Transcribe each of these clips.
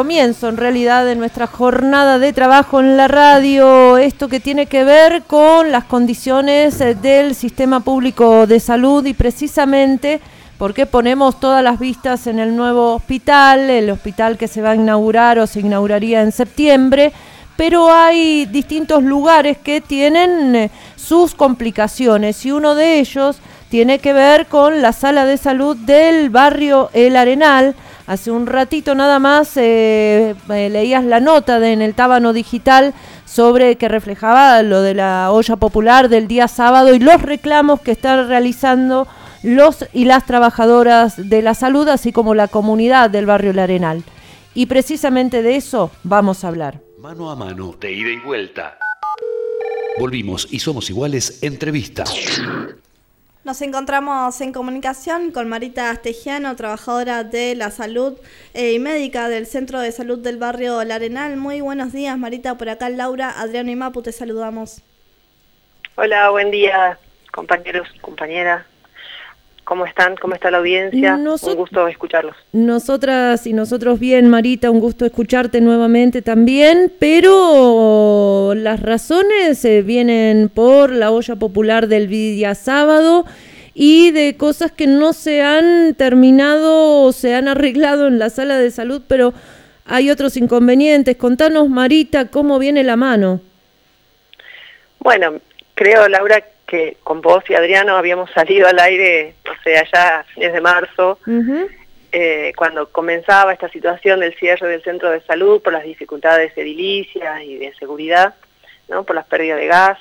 comienzo en realidad de nuestra jornada de trabajo en la radio, esto que tiene que ver con las condiciones del sistema público de salud y precisamente porque ponemos todas las vistas en el nuevo hospital, el hospital que se va a inaugurar o se inauguraría en septiembre, pero hay distintos lugares que tienen sus complicaciones y uno de ellos tiene que ver con la sala de salud del barrio El Arenal. Hace un ratito nada más leías la nota en el Tábano Digital sobre que reflejaba lo de la olla popular del día sábado y los reclamos que están realizando los y las trabajadoras de la salud, así como la comunidad del barrio El Arenal. Y precisamente de eso vamos a hablar. Mano a mano, de ida y vuelta. Volvimos y somos iguales, entrevista. Nos encontramos en comunicación con Marita Astegiano, trabajadora de la salud y médica del Centro de Salud del barrio El Arenal. Muy buenos días, Marita. Por acá Laura, Adriano y Mapu, te saludamos. Hola, buen día, compañeros, compañeras. ¿Cómo están? ¿Cómo está la audiencia? Un gusto escucharlos. Nosotras y nosotros bien, Marita, un gusto escucharte nuevamente también, pero las razones vienen por la olla popular del día sábado y de cosas que no se han terminado o se han arreglado en la sala de salud, pero hay otros inconvenientes. Contanos, Marita, ¿cómo viene la mano? Bueno, creo, Laura, que con vos y Adriano habíamos salido al aire, no sé, allá a fines de marzo, cuando comenzaba esta situación del cierre del centro de salud por las dificultades edilicias y de seguridad, ¿no? Por las pérdidas de gas.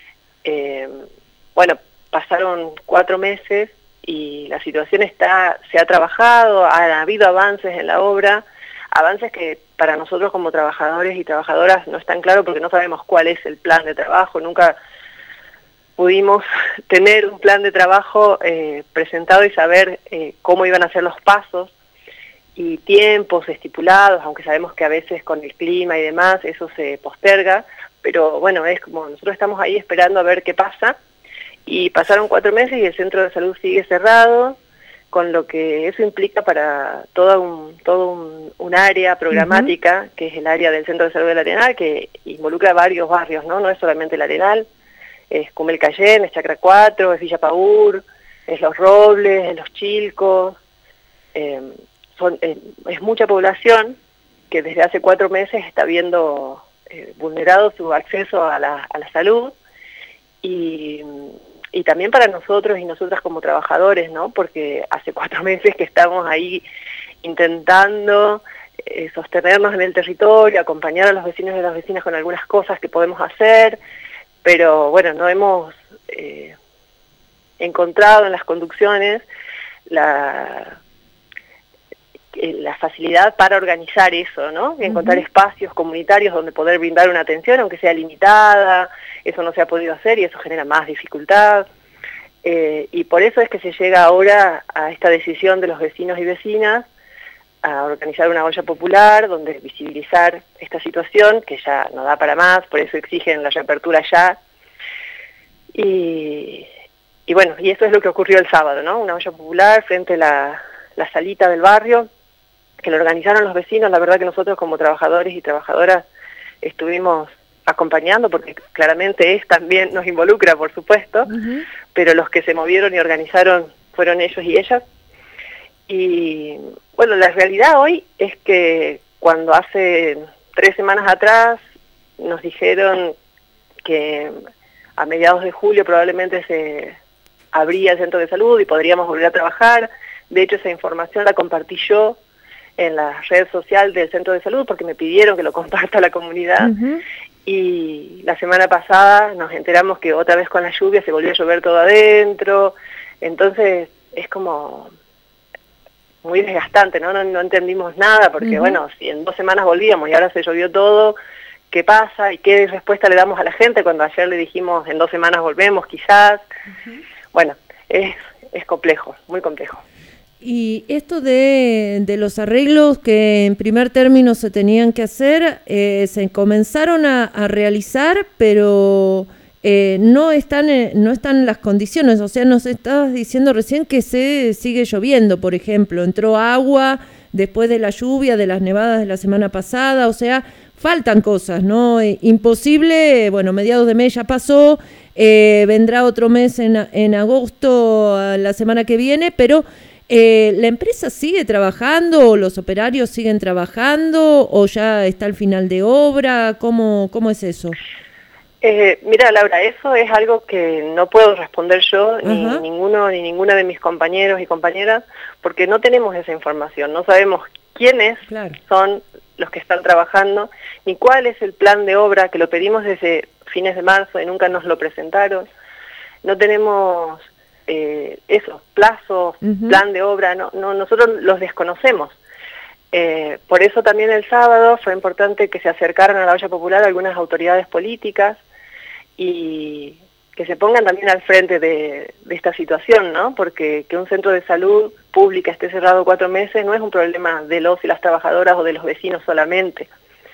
Bueno, pasaron 4 meses y la situación se ha trabajado, ha habido avances en la obra, avances que para nosotros como trabajadores y trabajadoras no están claros porque no sabemos cuál es el plan de trabajo, nunca pudimos tener un plan de trabajo presentado y saber cómo iban a ser los pasos y tiempos estipulados, aunque sabemos que a veces con el clima y demás eso se posterga, pero bueno, es como nosotros estamos ahí esperando a ver qué pasa, y pasaron 4 meses y el centro de salud sigue cerrado, con lo que eso implica para todo un área programática, que es el área del centro de salud del Arenal, que involucra varios barrios, ¿no? Es solamente el Arenal, es Cumelcayén, es Chacra 4, es Villa Paúl, es Los Robles, es Los Chilcos, es mucha población que desde hace 4 meses está viendo vulnerado su acceso a la salud y también para nosotros y nosotras como trabajadores, ¿no? Porque hace 4 meses que estamos ahí intentando sostenernos en el territorio, acompañar a los vecinos y a las vecinas con algunas cosas que podemos hacer, pero bueno, no hemos encontrado en las conducciones la facilidad para organizar eso, ¿no? Encontrar espacios comunitarios donde poder brindar una atención, aunque sea limitada, eso no se ha podido hacer y eso genera más dificultad. Y por eso es que se llega ahora a esta decisión de los vecinos y vecinas a organizar una olla popular donde visibilizar esta situación que ya no da para más, por eso exigen la reapertura ya. Y bueno, y eso es lo que ocurrió el sábado, ¿no? Una olla popular frente a la salita del barrio, que lo organizaron los vecinos. La verdad que nosotros como trabajadores y trabajadoras estuvimos acompañando, porque claramente también nos involucra, por supuesto, pero los que se movieron y organizaron fueron ellos y ellas. Y bueno, la realidad hoy es que cuando hace 3 semanas atrás nos dijeron que a mediados de julio probablemente se abría el centro de salud y podríamos volver a trabajar. De hecho, esa información la compartí yo en la red social del centro de salud porque me pidieron que lo comparta a la comunidad. Y la semana pasada nos enteramos que otra vez con la lluvia se volvió a llover todo adentro. Entonces es como muy desgastante, ¿no? No entendimos nada porque, bueno, si en 2 semanas volvíamos y ahora se llovió todo, ¿qué pasa? ¿Y qué respuesta le damos a la gente cuando ayer le dijimos en 2 semanas volvemos quizás? Bueno, es complejo, muy complejo. Y esto de los arreglos que en primer término se tenían que hacer, se comenzaron a realizar, pero no están las condiciones. O sea, nos estabas diciendo recién que se sigue lloviendo, por ejemplo. Entró agua después de la lluvia, de las nevadas de la semana pasada, o sea, faltan cosas, ¿no? Imposible, bueno, mediados de mes ya pasó, vendrá otro mes en agosto, la semana que viene, pero ¿la empresa sigue trabajando o los operarios siguen trabajando o ya está el final de obra? ¿Cómo es eso? Mira, Laura, eso es algo que no puedo responder yo, ni ninguno ni ninguna de mis compañeros y compañeras, porque no tenemos esa información, no sabemos quiénes son los que están trabajando, ni cuál es el plan de obra, que lo pedimos desde fines de marzo y nunca nos lo presentaron. No tenemos esos plazos, plan de obra, no, nosotros los desconocemos. Por eso también el sábado fue importante que se acercaran a la olla popular algunas autoridades políticas y que se pongan también al frente de esta situación, ¿no? Porque que un centro de salud pública esté cerrado 4 meses no es un problema de los y las trabajadoras o de los vecinos solamente.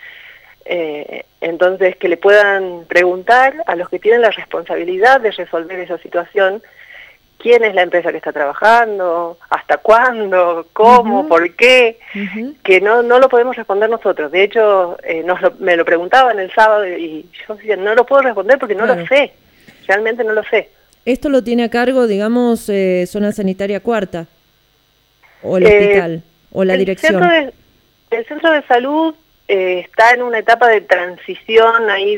Entonces, que le puedan preguntar a los que tienen la responsabilidad de resolver esa situación, quién es la empresa que está trabajando, hasta cuándo, cómo, por qué, que no lo podemos responder nosotros. De hecho, me lo preguntaban el sábado y yo decía, no lo puedo responder porque no lo sé, realmente no lo sé. ¿Esto lo tiene a cargo, digamos, Zona Sanitaria Cuarta? ¿O el hospital? ¿O la dirección? El centro de salud está en una etapa de transición ahí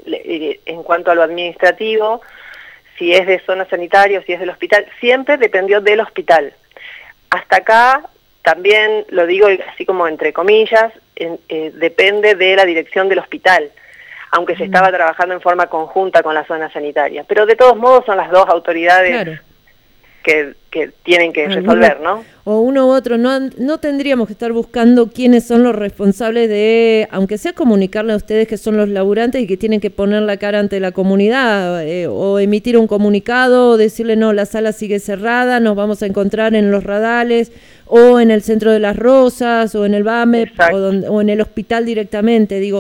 en cuanto a lo administrativo, si es de zona sanitaria o si es del hospital, siempre dependió del hospital. Hasta acá, también lo digo así como entre comillas, depende de la dirección del hospital, aunque se estaba trabajando en forma conjunta con la zona sanitaria. Pero de todos modos son las dos autoridades que tienen que resolver, ¿no? O uno u otro, no tendríamos que estar buscando quiénes son los responsables de, aunque sea comunicarle a ustedes que son los laburantes y que tienen que poner la cara ante la comunidad, o emitir un comunicado, o decirle no, la sala sigue cerrada, nos vamos a encontrar en los Radales, o en el Centro de las Rosas, o en el BAMEP, o en el hospital directamente, digo.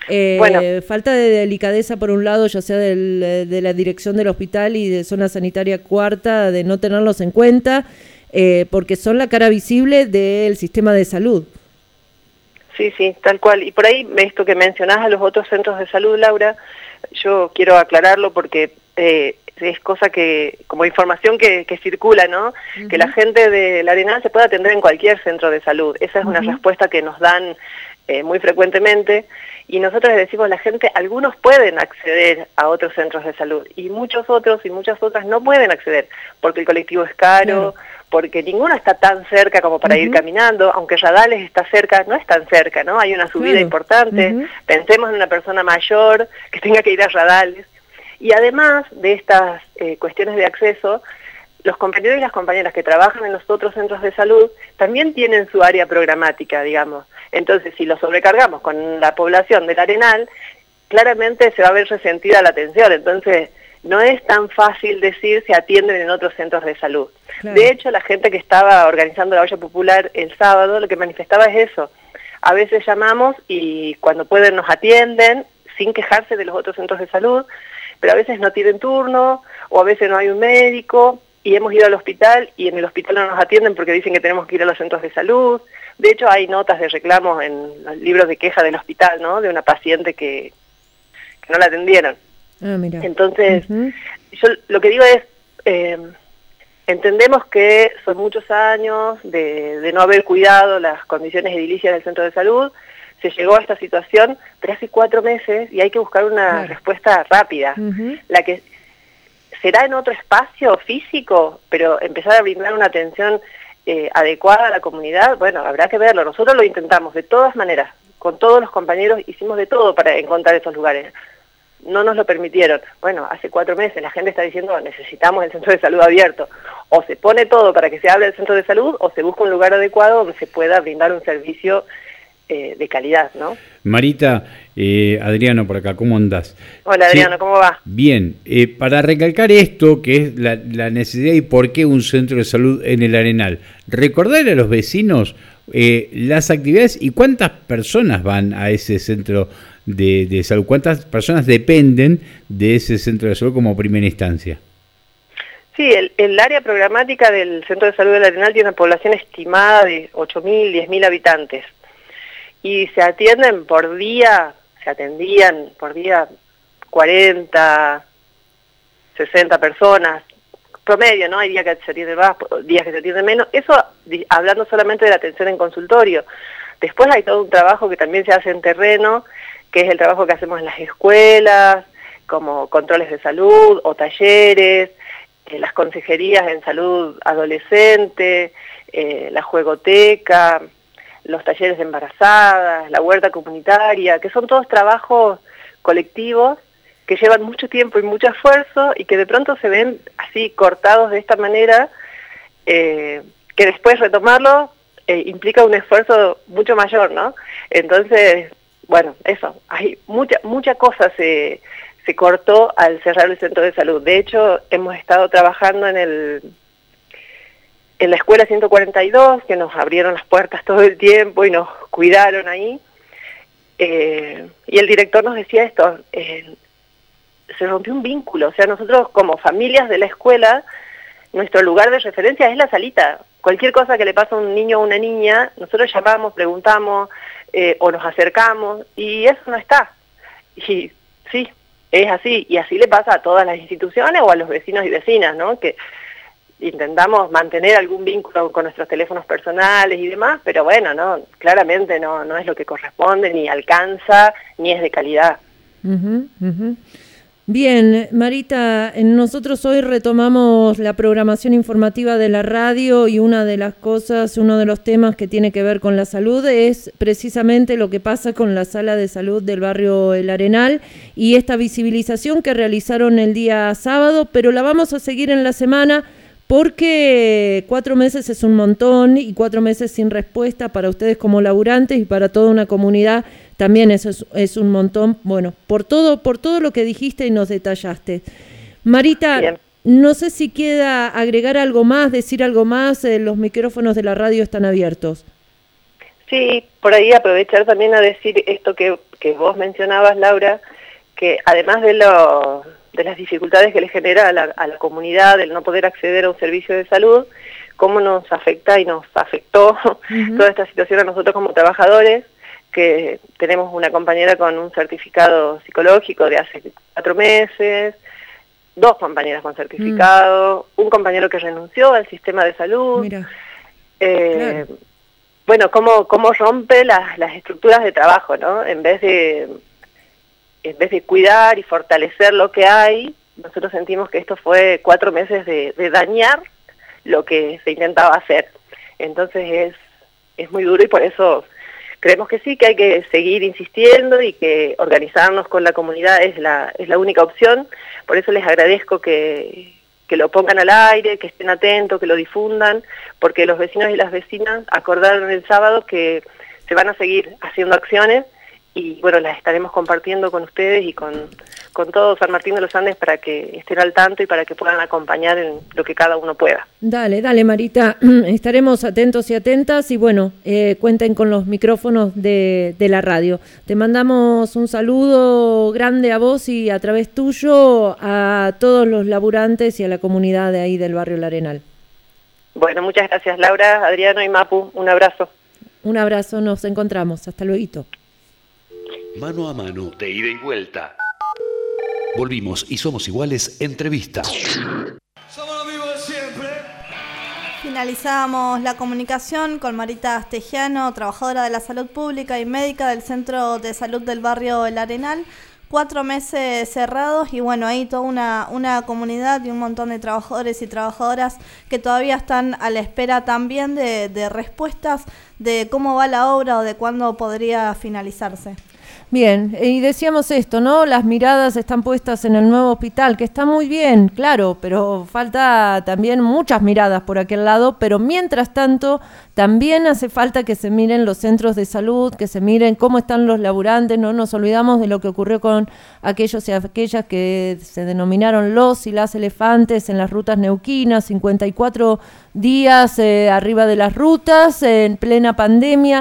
Falta de delicadeza por un lado, ya sea de la dirección del hospital y de Zona Sanitaria Cuarta, de no tenerlos en cuenta, porque son la cara visible del sistema de salud. Sí, tal cual. Y por ahí, esto que mencionás a los otros centros de salud, Laura, yo quiero aclararlo porque es cosa que, como información que circula, ¿no? Que la gente del Arenal se puede atender en cualquier centro de salud. Esa es una respuesta que nos dan muy frecuentemente, y nosotros les decimos a la gente, algunos pueden acceder a otros centros de salud, y muchos otros y muchas otras no pueden acceder, porque el colectivo es caro, porque ninguno está tan cerca como para ir caminando, aunque Radales está cerca, no es tan cerca, ¿no? Hay una subida importante, pensemos en una persona mayor que tenga que ir a Radales, y además de estas cuestiones de acceso, los compañeros y las compañeras que trabajan en los otros centros de salud también tienen su área programática, digamos. Entonces, si lo sobrecargamos con la población del Arenal, claramente se va a ver resentida la atención. Entonces, no es tan fácil decir se atienden en otros centros de salud. Claro. De hecho, la gente que estaba organizando la olla popular el sábado, lo que manifestaba es eso. A veces llamamos y cuando pueden nos atienden, sin quejarse de los otros centros de salud, pero a veces no tienen turno, o a veces no hay un médico, y hemos ido al hospital y en el hospital no nos atienden porque dicen que tenemos que ir a los centros de salud. De hecho, hay notas de reclamos en los libros de queja del hospital, ¿no? De una paciente que no la atendieron. Mira. Entonces, yo lo que digo es, entendemos que son muchos años de no haber cuidado las condiciones edilicias del centro de salud, se llegó a esta situación, pero hace 4 meses y hay que buscar una respuesta rápida. La que será en otro espacio físico, pero empezar a brindar una atención adecuada a la comunidad, bueno, habrá que verlo. Nosotros lo intentamos de todas maneras, con todos los compañeros hicimos de todo para encontrar esos lugares. No nos lo permitieron. Bueno, hace 4 meses la gente está diciendo necesitamos el centro de salud abierto. O se pone todo para que se hable del centro de salud o se busca un lugar adecuado donde se pueda brindar un servicio de calidad, ¿no? Marita, Adriano por acá, ¿cómo andás? Hola Adriano, ¿cómo va? Bien, para recalcar esto, que es la necesidad y por qué un centro de salud en el Arenal, recordarle a los vecinos las actividades y cuántas personas van a ese centro de salud, cuántas personas dependen de ese centro de salud como primera instancia. Sí, el área programática del Centro de Salud del Arenal tiene una población estimada de 8.000, 10.000 habitantes. Y se atendían por día 40, 60 personas, promedio, ¿no? Hay días que se atienden más, días que se atienden menos. Eso hablando solamente de la atención en consultorio. Después hay todo un trabajo que también se hace en terreno, que es el trabajo que hacemos en las escuelas, como controles de salud o talleres, las consejerías en salud adolescente, la juegoteca, los talleres de embarazadas, la huerta comunitaria, que son todos trabajos colectivos que llevan mucho tiempo y mucho esfuerzo y que de pronto se ven así cortados de esta manera, que después retomarlo implica un esfuerzo mucho mayor, ¿no? Entonces, bueno, eso, hay mucha cosa se cortó al cerrar el centro de salud. De hecho, hemos estado trabajando en la escuela 142, que nos abrieron las puertas todo el tiempo y nos cuidaron ahí. Y el director nos decía esto, se rompió un vínculo. O sea, nosotros como familias de la escuela, nuestro lugar de referencia es la salita. Cualquier cosa que le pasa a un niño o una niña, nosotros llamamos, preguntamos o nos acercamos y eso no está. Y sí, es así. Y así le pasa a todas las instituciones o a los vecinos y vecinas, ¿no? Que intentamos mantener algún vínculo con nuestros teléfonos personales y demás, pero bueno, no, claramente no es lo que corresponde, ni alcanza, ni es de calidad. Bien, Marita, nosotros hoy retomamos la programación informativa de la radio y uno de los temas que tiene que ver con la salud es precisamente lo que pasa con la sala de salud del barrio El Arenal y esta visibilización que realizaron el día sábado, pero la vamos a seguir en la semana porque 4 meses es un montón y 4 meses sin respuesta para ustedes como laburantes y para toda una comunidad también eso es un montón. Bueno, por todo lo que dijiste y nos detallaste. Marita, bien. No sé si queda agregar algo más, decir algo más, los micrófonos de la radio están abiertos. Sí, por ahí aprovechar también a decir esto que vos mencionabas, Laura, que además de las dificultades que le genera a la comunidad el no poder acceder a un servicio de salud, cómo nos afecta y nos afectó toda esta situación a nosotros como trabajadores, que tenemos una compañera con un certificado psicológico de hace 4 meses, 2 compañeras con certificado, un compañero que renunció al sistema de salud. Mira. Claro. Bueno, cómo rompe las estructuras de trabajo, ¿no? En vez de cuidar y fortalecer lo que hay, nosotros sentimos que esto fue 4 meses de dañar lo que se intentaba hacer. Entonces es muy duro y por eso creemos que sí, que hay que seguir insistiendo y que organizarnos con la comunidad es la única opción. Por eso les agradezco que lo pongan al aire, que estén atentos, que lo difundan, porque los vecinos y las vecinas acordaron el sábado que se van a seguir haciendo acciones y bueno, las estaremos compartiendo con ustedes y con todo San Martín de los Andes para que estén al tanto y para que puedan acompañar en lo que cada uno pueda. Dale, Marita, estaremos atentos y atentas y bueno, cuenten con los micrófonos de la radio. Te mandamos un saludo grande a vos y a través tuyo a todos los laburantes y a la comunidad de ahí del barrio El Arenal. Bueno, muchas gracias Laura, Adriano y Mapu, un abrazo. Un abrazo, nos encontramos, hasta luego. Mano a mano, de ida y vuelta. Volvimos y somos iguales, entrevista. Somos los mismos de siempre. Finalizamos la comunicación con Marita Astegiano, trabajadora de la salud pública y médica del Centro de Salud del barrio El Arenal. 4 meses cerrados y bueno, ahí toda una comunidad y un montón de trabajadores y trabajadoras que todavía están a la espera también de respuestas de cómo va la obra o de cuándo podría finalizarse. Bien, y decíamos esto, ¿no? Las miradas están puestas en el nuevo hospital, que está muy bien, claro, pero falta también muchas miradas por aquel lado, pero mientras tanto también hace falta que se miren los centros de salud, que se miren cómo están los laburantes, no nos olvidamos de lo que ocurrió con aquellos y aquellas que se denominaron los y las elefantes en las rutas neuquinas, 54 días arriba de las rutas, en plena pandemia,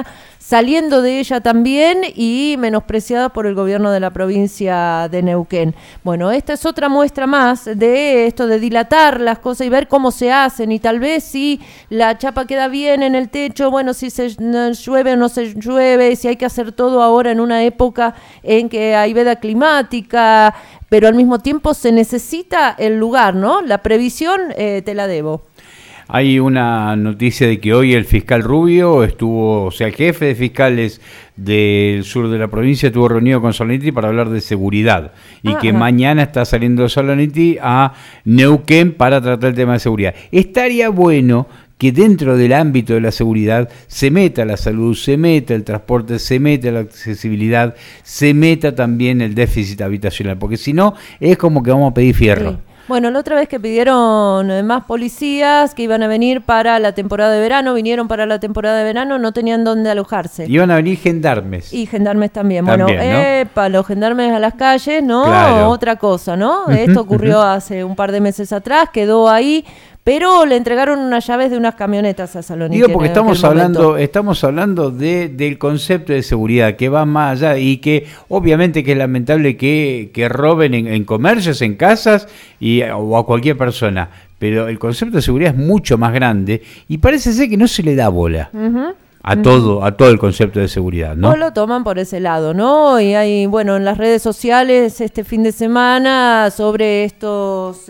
saliendo de ella también y menospreciada por el gobierno de la provincia de Neuquén. Bueno, esta es otra muestra más de esto de dilatar las cosas y ver cómo se hacen, y tal vez si la chapa queda bien en el techo, bueno, si se llueve o no se llueve, si hay que hacer todo ahora en una época en que hay veda climática, pero al mismo tiempo se necesita el lugar, ¿no? La previsión te la debo. Hay una noticia de que hoy el fiscal Rubio el jefe de fiscales del sur de la provincia estuvo reunido con Salonetti para hablar de seguridad y que mañana está saliendo Salonetti a Neuquén para tratar el tema de seguridad. Estaría bueno que dentro del ámbito de la seguridad se meta la salud, se meta el transporte, se meta la accesibilidad, se meta también el déficit habitacional, porque si no es como que vamos a pedir fierro. Sí. Bueno, la otra vez que pidieron más policías que iban a venir para la temporada de verano, vinieron para la temporada de verano, no tenían dónde alojarse. Iban a venir gendarmes. Y gendarmes también. También, bueno, ¿no? Los gendarmes a las calles, ¿no? Claro. Otra cosa, ¿no? Esto ocurrió hace un par de meses atrás, quedó ahí, pero le entregaron unas llaves de unas camionetas a Salonetti. Digo, porque estamos hablando del concepto de seguridad que va más allá y que obviamente que es lamentable que roben en comercios, en casas o a cualquier persona, pero el concepto de seguridad es mucho más grande y parece ser que no se le da bola. A todo el concepto de seguridad, ¿no? O lo toman por ese lado, ¿no? Y hay, bueno, en las redes sociales este fin de semana sobre estos,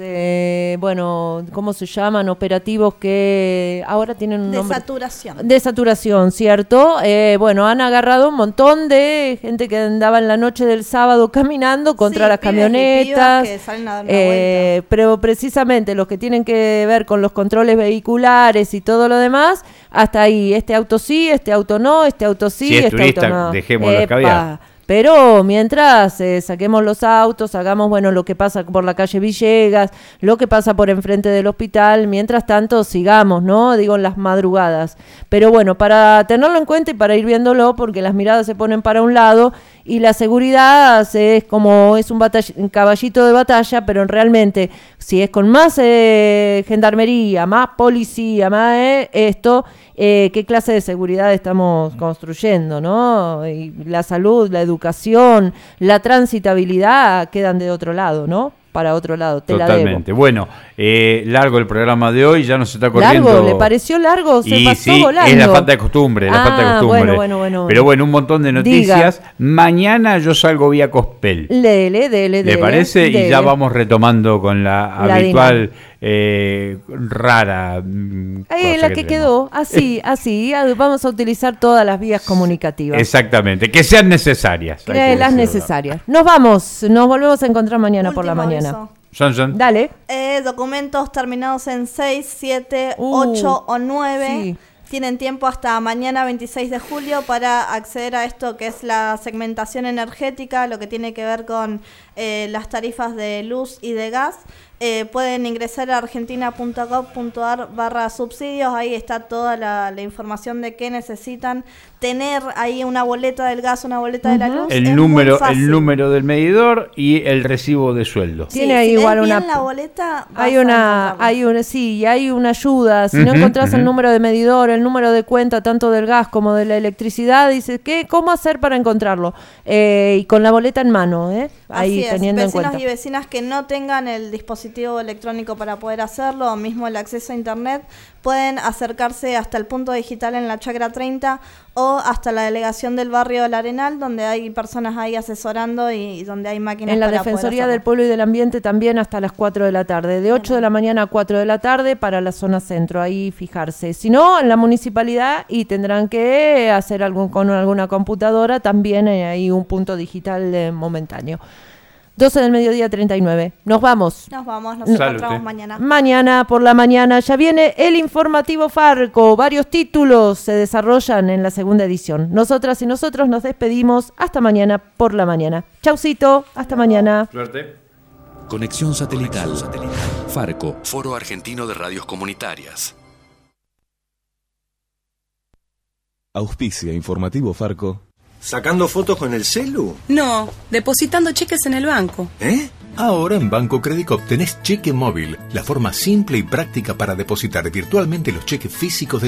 ¿cómo se llaman? Operativos que ahora tienen un nombre. De saturación, ¿cierto? Han agarrado un montón de gente que andaba en la noche del sábado caminando contra las camionetas. Que salen a dar una vuelta. Pero precisamente los que tienen que ver con los controles vehiculares y todo lo demás, hasta ahí, este auto sí, este auto no, este auto sí, si es este turista, auto no. Dejémoslo caviar. Pero mientras saquemos los autos, hagamos lo que pasa por la calle Villegas, lo que pasa por enfrente del hospital, mientras tanto sigamos, ¿no? Digo, en las madrugadas. Pero bueno, para tenerlo en cuenta y para ir viéndolo, porque las miradas se ponen para un lado y la seguridad es un caballito de batalla, pero realmente si es con más gendarmería, más policía, más qué clase de seguridad estamos construyendo, ¿no? Y la salud, la educación, la transitabilidad quedan de otro lado, ¿no? Para otro lado, te Totalmente. la debo. Bueno, largo el programa de hoy, ya nos está corriendo. ¿Largo? ¿Le pareció largo? Se pasó volando. Es la falta de costumbre, Bueno. Pero bueno, un montón de noticias. Diga. Mañana yo salgo vía Cospel. Dele. ¿Le parece? Dele. Y ya vamos retomando con la habitual rara. Ahí la que quedó, así, vamos a utilizar todas las vías comunicativas. Exactamente, que sean necesarias. Las necesarias. Nos volvemos a encontrar mañana por la mañana. Son. Dale. Documentos terminados en 6, 7, 8 o 9. Sí. Tienen tiempo hasta mañana 26 de julio para acceder a esto que es la segmentación energética, lo que tiene que ver con las tarifas de luz y de gas. Pueden ingresar a argentina.gov.ar/subsidios, ahí está toda la información de qué necesitan tener, ahí una boleta del gas, una boleta de la luz. El número del medidor y el recibo de sueldo. Sí, tiene igual una la boleta, hay una ayuda, si no encontrás el número de medidor, el número de cuenta tanto del gas como de la electricidad, dices, ¿cómo hacer para encontrarlo? Y con la boleta en mano, ahí teniendo en cuenta. Vecinos y vecinas que no tengan el dispositivo electrónico para poder hacerlo, o mismo el acceso a internet, pueden acercarse hasta el punto digital en la Chacra 30 o hasta la delegación del barrio del Arenal, donde hay personas ahí asesorando y donde hay máquinas en la para Defensoría del Pueblo y del Ambiente también hasta las 4 de la tarde, de 8 de la mañana a 4 de la tarde para la zona centro, ahí fijarse. Si no, en la municipalidad y tendrán que hacer con alguna computadora, también hay un punto digital momentáneo. 12 del mediodía 39. Nos vamos. Nos encontramos mañana. Mañana por la mañana ya viene el informativo Farco. Varios títulos se desarrollan en la segunda edición. Nosotras y nosotros nos despedimos hasta mañana por la mañana. Chaucito, hasta mañana. Suerte. Conexión satelital. Farco, Foro Argentino de Radios Comunitarias. Auspicia informativo Farco. ¿Sacando fotos con el celu? No, depositando cheques en el banco. Ahora en Banco Credicop tenés cheque móvil, la forma simple y práctica para depositar virtualmente los cheques físicos de